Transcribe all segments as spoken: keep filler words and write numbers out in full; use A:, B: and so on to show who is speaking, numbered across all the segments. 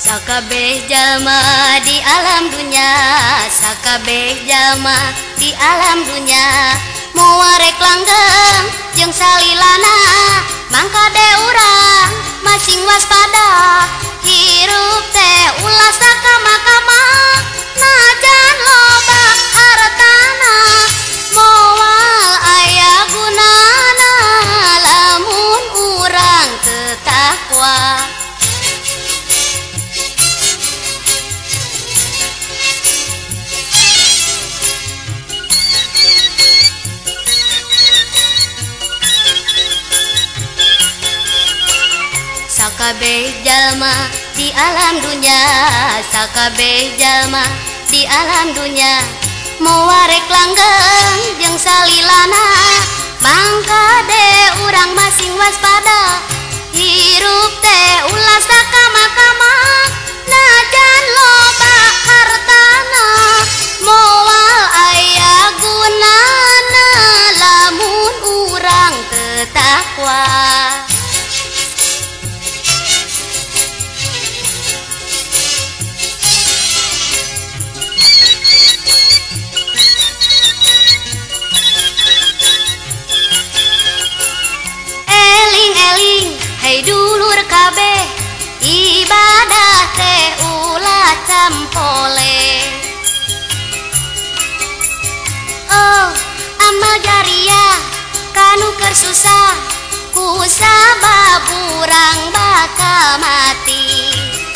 A: Sakabeh jalma di alam dunya, sakabeh jalma di alam dunya, moal rek langgeng jeung salilana, mangka de urang masing waspada. Hirup teh ulah sakama-kama, najan loba hartana, moal aya gunana lamun urang teu takwa. Sakabeh jalma di alam dunya, sakabeh jalma di alam dunya, moal rek langgeng jeung salilana, mangka de urang masing waspada. Hirup teh ulah sakama-kama, najan loba hartana, moal aya gunana lamun urang teu takwa. Hai dulur kabeh, ibadah teh ulah campole. Oh, amal jariah kanu keur susah, ku sabab urang bakal mati.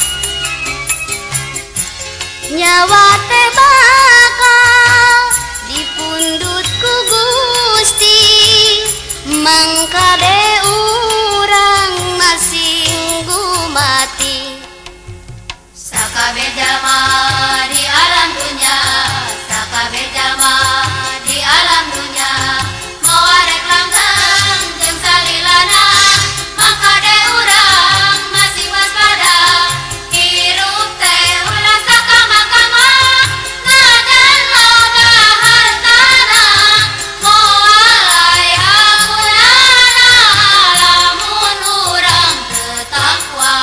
A: Nyawa teh bakal dipundut ku Gusti, mangka de urang masing gumati. Sakabeh jalma di alam dunya, sakabeh jalma di alam dunya, moal rek langgeng jeung salilana, mangka de urang masing waspada. Hirup teh ulah sakama-kama, najan loba hartana, moal aya gunana lamun urang teu takwa.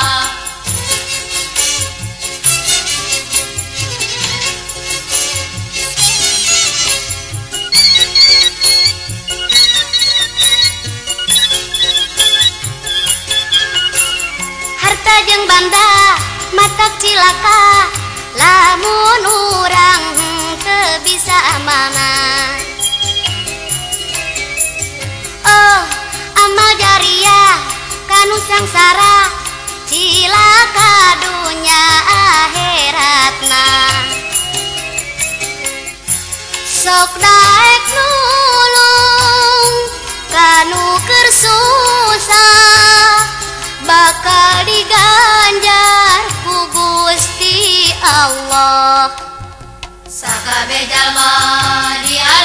A: Harta jeung banda matak cilaka, lamun urang teu bisa amanah. Oh, amal jariah kanu sangsara, cilaka dunya akhiratna. Sok daek nulung kanu keur susah, bakal diganjar ku Gusti Allah. Sakabeh jalma di